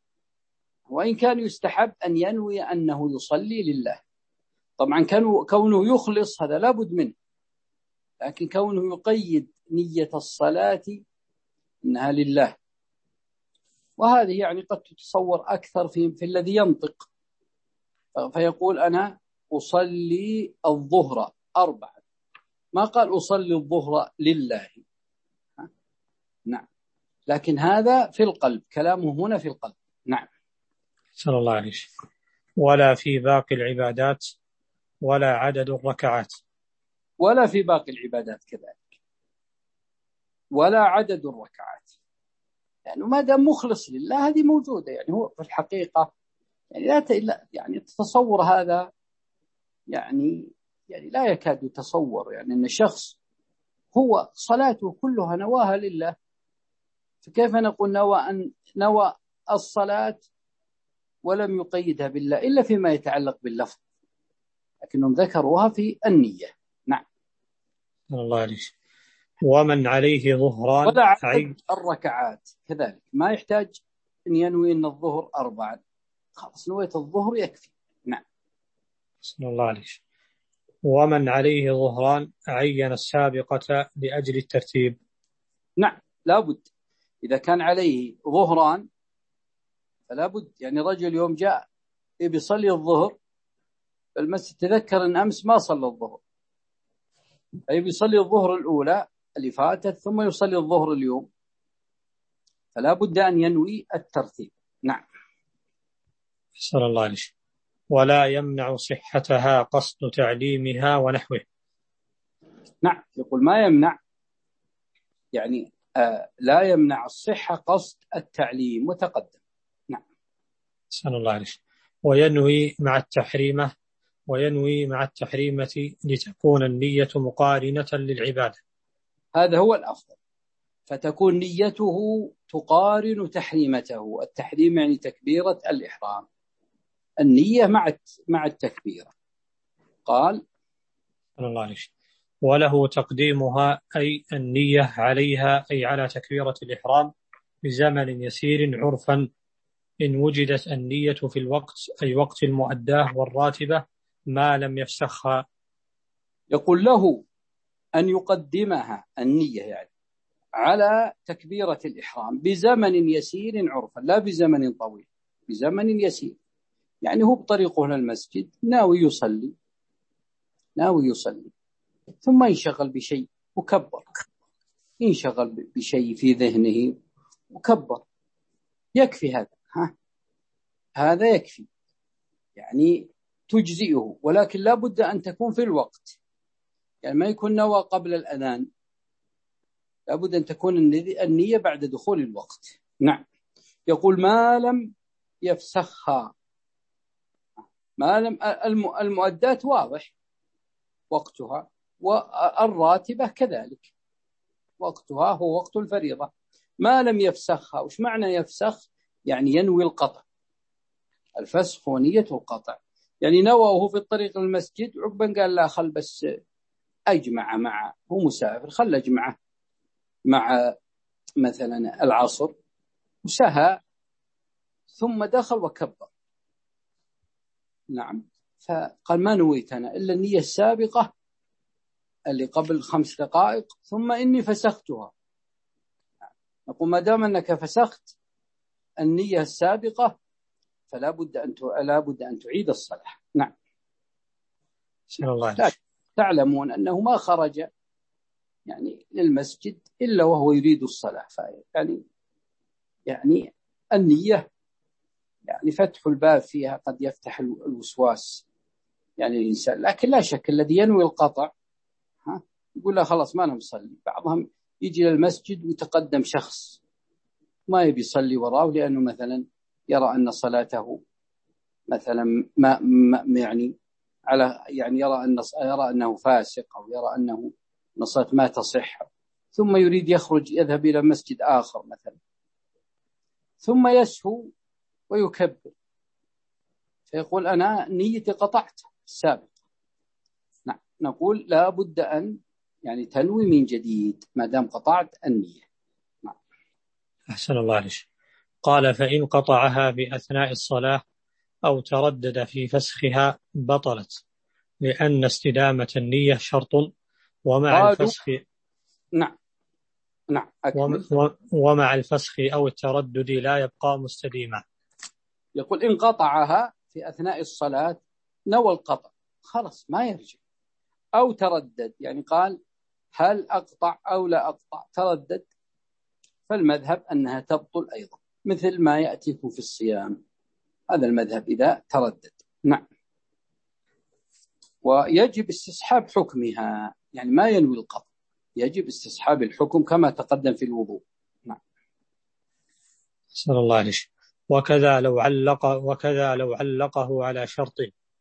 وإن كان يستحب أن ينوي أنه يصلي لله، طبعا كانوا كونه يخلص هذا لابد منه، لكن كونه يقيد نية الصلاة إنها لله، وهذه يعني قد تتصور أكثر في, في الذي ينطق، فيقول أنا أصلي الظهر أربعة، ما قال أصلي الظهر لله. نعم. لكن هذا في القلب، كلامه هنا في القلب. نعم. صلى الله عليه وسلم. ولا في باقي العبادات، ولا عدد الركعات، ولا في باقي العبادات كذلك، ولا عدد الركعات، يعني ما دام مخلص لله هذه موجودة، يعني هو في الحقيقة يعني لا يعني تتصور هذا، يعني يعني لا يكاد يتصور، يعني أن شخص هو صلاته كلها نواها لله، فكيف نقول نوى أن نوى الصلاة ولم يقيدها بالله إلا فيما يتعلق باللفظ، لكنهم ذكروها في النية. نعم. الله عليه. ومن عليه ظهران، ولا عدد الركعات كذلك، ما يحتاج أن ينوي أن الظهر أربعة، خلاص نويت الظهر يكفي. نعم. بسم الله عليه. ومن عليه ظهران عين السابقة لأجل الترتيب. نعم لابد، إذا كان عليه ظهران فلا بد، يعني رجل يوم جاء بيصلي الظهر المسجد تذكر أن أمس ما صلى الظهر، أي بيصلي الظهر الأولى اللي فاتت ثم يصلي الظهر اليوم، فلا بد أن ينوي الترتيب. نعم. صلى الله عليه. ولا يمنع صحتها قصد تعليمها ونحوه. نعم. يقول ما يمنع، يعني آه لا يمنع الصحة قصد التعليم متقدم. نعم. صلى الله عليه. وينوي مع التحريمة وينوي مع التحريمة لتكون النية مقارنة للعبادة، هذا هو الأفضل، فتكون نيته تقارن تحريمته، التحريم يعني تكبيرة الإحرام، النية مع مع التكبيرة. قال صلى الله عليه. وله تقديمها أي النية عليها، أي على تكبيرة الإحرام بزمن يسير عرفا، إن وجدت النية في الوقت، أي وقت المؤداه والراتبة، ما لم يفسخها. يقول له أن يقدمها النية يعني على تكبيرة الإحرام بزمن يسير عرفا، لا بزمن طويل، بزمن يسير، يعني هو بطريقه للمسجد ناوي يصلي ناوي يصلي ثم ينشغل بشيء وكبر، ينشغل بشيء في ذهنه وكبر، يكفي هذا، ها هذا يكفي، يعني تجزئه، ولكن لا بد أن تكون في الوقت، يعني ما يكون نوى قبل الأذان، لا بد أن تكون النية بعد دخول الوقت. نعم. يقول ما لم يفسخها، ما لم المؤدات واضح وقتها، والراتبة كذلك وقتها هو وقت الفريضة، ما لم يفسخها. وش معنى يفسخ؟ يعني ينوي القطع، الفسخ ونية القطع، يعني نواه في الطريق للمسجد عقبا قال لا خل بس أجمع مع هو مسافر خلى أجمعه مع مثلا العصر وسهى ثم دخل وكبر، نعم، فقال ما نويت أنا إلا النية السابقة اللي قبل خمس دقائق ثم إني فسختها. نقول ما دام أنك فسخت النية السابقة فلا بد أن لا بد أن تعيد الصلاة. نعم. الله. تعلمون أنه ما خرج يعني للمسجد إلا وهو يريد الصلاة، يعني يعني النية يعني فتح الباب فيها قد يفتح الوسواس يعني الإنسان، لكن لا شك الذي ينوي القطع ها يقول لا خلاص ما أنا مصلي. بعضهم يجي للمسجد ويتقدم شخص ما يبي يصلي وراه لأنه مثلا يرى أن صلاته مثلا ما, ما يعني على يعني يرى أن يرى أنه فاسق أو يرى أنه صلاة ما تصح، ثم يريد يخرج يذهب إلى مسجد آخر مثلا ثم يسهو ويكبر فيقول أنا نيتي قطعت السابق. نعم. نقول لا بد أن يعني تنوي من جديد ما دام قطعت النية. نعم. أحسن الله عليك. قال فإن قطعها بأثناء الصلاة أو تردد في فسخها بطلت، لأن استدامة النية شرط، ومع الفسخ نعم نعم ومع الفسخ أو التردد لا يبقى مستديما. يقول إن قطعها في أثناء الصلاة نوى القطع خلاص ما يرجع، أو تردد يعني قال هل أقطع أو لا أقطع تردد، فالمذهب أنها تبطل أيضا مثل ما يأتيكم في الصيام، هذا المذهب إذا تردد. نعم. ويجب استصحاب حكمها يعني ما ينوي القطع، يجب استصحاب الحكم كما تقدم في الوضوء. نعم. صلى الله عليه. وكذا لو علق وكذا لو علقه على شرط،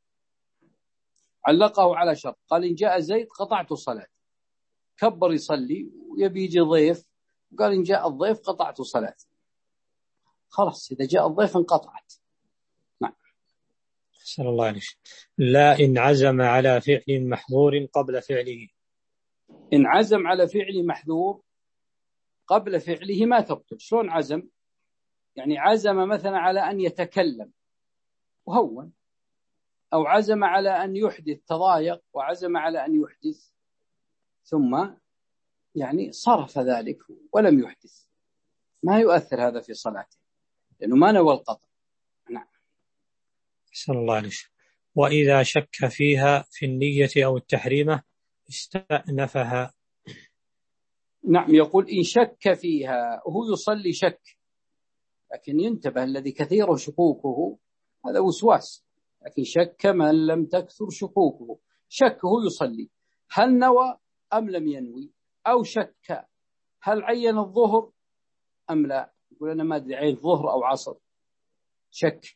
علقه على شرط قال إن جاء زيد قطعت صلاة، كبر يصلي ويبي يجي ضيف قال إن جاء الضيف قطعت صلاة، خلاص إذا جاء الضيف انقطعت. نعم. صلى الله عليه. لا إن عزم على فعل محظور قبل فعله، إن عزم على فعل محظور قبل فعله ما تبطل. شلون عزم؟ يعني عزم مثلا على أن يتكلم وهون، أو عزم على أن يحدث تضايق وعزم على أن يحدث ثم يعني صرف ذلك ولم يحدث، ما يؤثر هذا في صلاته لأنه ما نوى القطع. نعم. صلى الله عليه. وإذا شك فيها في النية أو التحريمة استأنفها. نعم. يقول إن شك فيها وهو يصلي شك، لكن ينتبه الذي كثير شكوكه هذا وسواس، لكن شك من لم تكثر شكوكه، شك هو يصلي هل نوى أم لم ينوي، أو شك هل عين الظهر أم لا، يقول أنا ما أدري عين ظهر أو عصر، شك،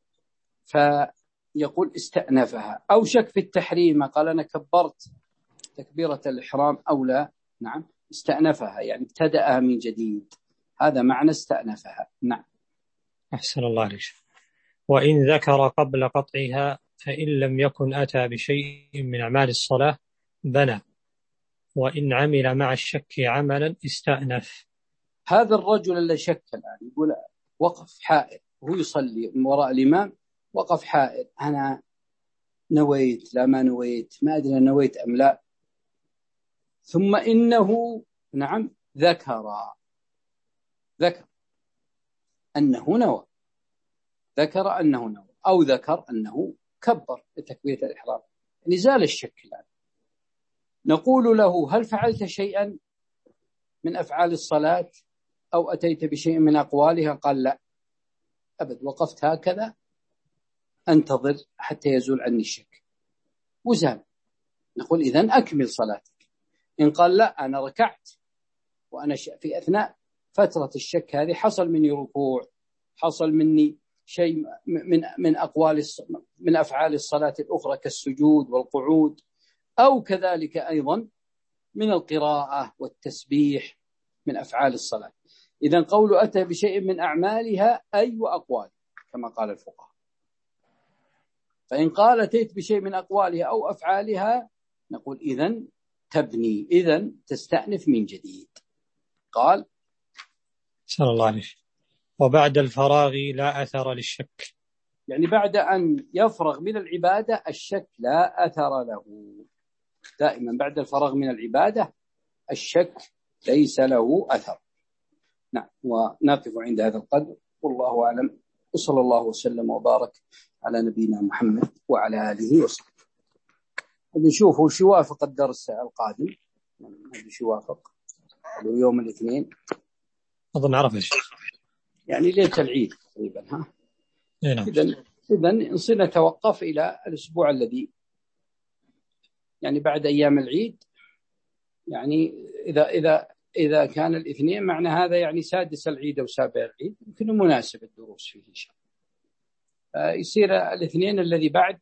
فيقول استأنفها. أو شك في التحريم قال أنا كبرت تكبيرة الإحرام أو لا، نعم استأنفها يعني ابتدأها من جديد، هذا معنى استأنفها. نعم. أحسن الله عليك. وإن ذكر قبل قطعها فإن لم يكن أتى بشيء من أعمال الصلاة بنى، وإن عمل مع الشك عملا استأنف. هذا الرجل اللي شك الآن يقول وقف حائر وهو يصلي من وراء الإمام، وقف حائر أنا نويت لا ما نويت ما أدري نويت أم لا، ثم إنه نعم ذكر ذكر أنه نوى ذكر أنه نوى أو ذكر أنه كبر بتكبيرة الإحرام، يعني زال الشك الآن. نقول له هل فعلت شيئا من أفعال الصلاة أو أتيت بشيء من أقوالها؟ قال لا أبد، وقفت هكذا أنتظر حتى يزول عني الشك وزال. نقول إذن أكمل صلاتك. إن قال لا أنا ركعت وأنا في أثناء فترة الشك هذه حصل مني ركوع، حصل مني شيء من من أقوال من أفعال الصلاة الأخرى كالسجود والقعود، أو كذلك أيضا من القراءة والتسبيح من أفعال الصلاة. إذن قول أتى بشيء من أعمالها أي وأقوال كما قال الفقهاء. فإن قال أتيت بشيء من أقوالها أو أفعالها نقول إذن تبني، إذن تستأنف من جديد. قال صلى الله عليه وسلم: وبعد الفراغ لا أثر للشك. يعني بعد أن يفرغ من العبادة الشك لا أثر له. دائما بعد الفراغ من العبادة الشك ليس له أثر. نعم. ونقف عند هذا القدر، والله أعلم، وصلى الله وسلم وبارك على نبينا محمد وعلى آله وصحبه. نشوف وش يوافق الدرس القادم، وش يوافق يوم الاثنين. أظن عرف إيش يعني ليلة العيد تقريبا. ها نعم. إذن إذن نصير نتوقف إلى الأسبوع الذي يعني بعد أيام العيد. يعني إذا إذا إذا كان الاثنين معنى هذا يعني سادس العيد أو سابع العيد، يمكن مناسب الدروس فيه إن شاء الله. يصير الاثنين الذي بعد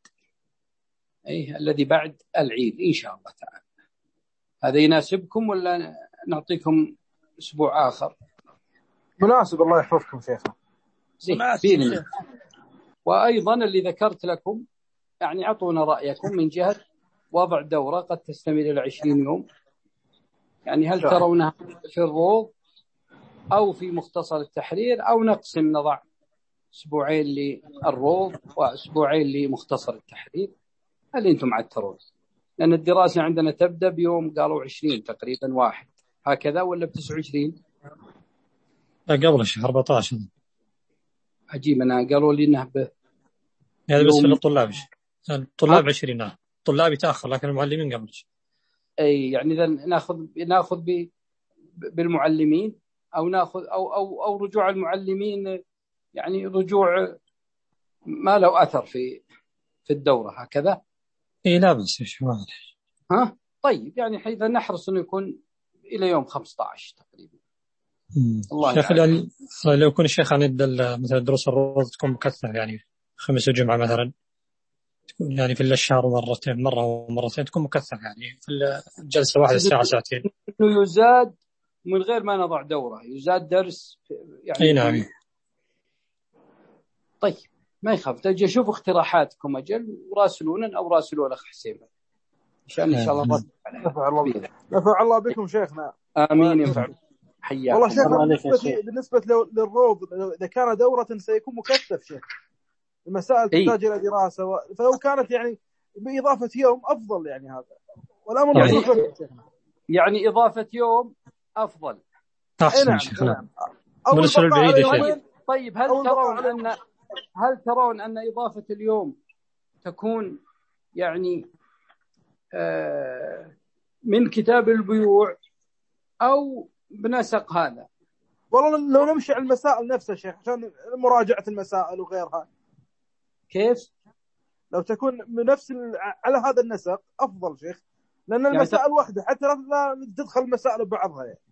أي الذي بعد العيد إن شاء الله تعالى. هذا يناسبكم ولا نعطيكم أسبوع آخر؟ مناسب. الله يحفظكم شيخنا. مناسب. وأيضا اللي ذكرت لكم يعني أعطونا رأيكم من جهة وضع دورة قد تستمر إلى عشرين يوم. يعني هل ترونها في الروض أو في مختصر التحرير، أو نقسم نضع أسبوعين للروض وأسبوعين لمختصر التحرير؟ هل أنتم عترون؟ لأن الدراسة عندنا تبدأ بيوم قالوا عشرين تقريبا واحد هكذا، ولا بتسعة وعشرين؟ قبل الشهر أربعة عشر. عجيب، أنا قالوا لي إنه به هذا بس للطلاب. الطلاب عشرين. نعم الطلاب يتأخر، لكن المعلمين قبل. أي يعني إذا نأخذ نأخذ ب بالمعلمين أو نأخذ أو أو أو رجوع المعلمين، يعني رجوع ما له أثر في في الدورة هكذا. إيه لا بس إيش ما ها طيب، يعني حيث نحرص إنه يكون إلى يوم خمسة عشر تقريبا. الله شيخ يعني لو يكون الشيخ عن مثلا دروس الروض تكون مكثفة، يعني خمس وجمعة مثلا، تكون يعني في الشهر مرتين، مرة ومرتين، تكون مكثفة يعني في الجلسة واحدة ساعة ساعتين. إنه يزاد من غير ما نضع دورة، يزاد درس يعني. أي نعم. طيب ما يخاف، تجي أشوف اقتراحاتكم أجل وراسلونا أو راسلوا الأخ حسين عشان إن شاء الله نفع الله نفع الله بكم شيخنا. آمين. ينفع حياكم. والله شيخ بالنسبة, بالنسبة للروض إذا كان دورة سيكون مكثف شيخ، المسائل تحتاج إلى دراسة و... فلو كانت يعني بإضافة يوم أفضل، يعني هذا والأمر يعني, شيخنا. يعني إضافة يوم أفضل. أحسن نعم. شيخنا. أو البعيد شيء. طيب هل ترون أن هل ترون أن إضافة اليوم تكون يعني آه من كتاب البيوع أو بنسق هذا؟ والله لو نمشي على المسائل نفسها شيخ عشان مراجعة المسائل وغيرها. كيف؟ لو تكون بنفس على هذا النسق أفضل شيخ، لأن المسائل يعني واحدة حتى لا تدخل المسائل ببعضها يعني.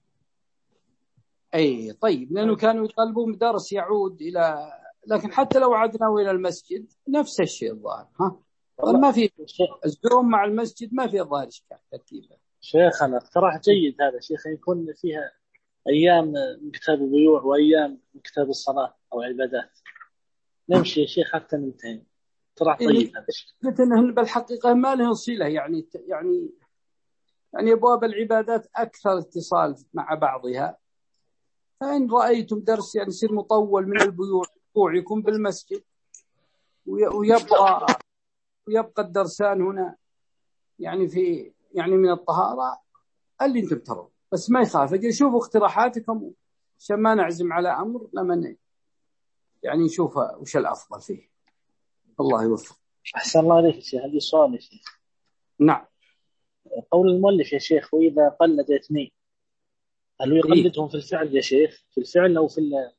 أي طيب، لأنه كانوا يطلبون درس يعود إلى، لكن حتى لو عدنا إلى المسجد نفس الشيء الظاهر. ها ما في الزوم مع المسجد ما في الظاهر إشكال ترتيبه. شيخنا اقتراح جيد هذا شيخ، يكون فيها أيام من كتاب البيوع وأيام من كتاب الصلاة أو عبادات، نمشي يا شيخ حتى ننتهي. اقتراح طيب هذا. قلت إنه بالحقيقة ما له صلة، يعني يعني يعني أبواب العبادات أكثر اتصال مع بعضها. فإن رأيتم درس يعني يصير مطول من البيوع يكون بالمسجد، ويبقى ويبقى الدرسان هنا يعني في يعني من الطهارة اللي انتم ترون. بس ما يخاف، اجي شوفوا اقتراحاتكم عشان ما نعزم على أمر لما يعني نشوف وش الأفضل فيه. الله يوفق. أحسن الله عليك يا شيخ. هذه سؤال يا شيخ. نعم. قول المؤلف يا شيخ: وإذا قلد اثنين، هل يقلدهم في الفعل يا شيخ، في الفعل أو في ال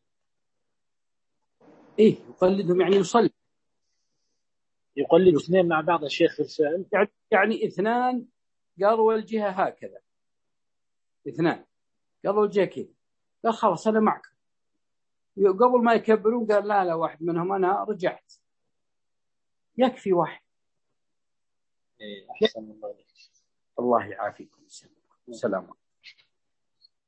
إيه يقلدهم يعني يصلي، يقلد اثنين مع بعض يا شيخ في الفعل؟ يعني, يعني اثنان قالوا الجهة هكذا، اثنان قالوا الجهة كذا، قال خلاص أنا معك. قبل ما يكبرون قال لا لا واحد منهم أنا رجعت، يكفي واحد. إيه أحسن الله عليك. الله يعافيكم. السلام.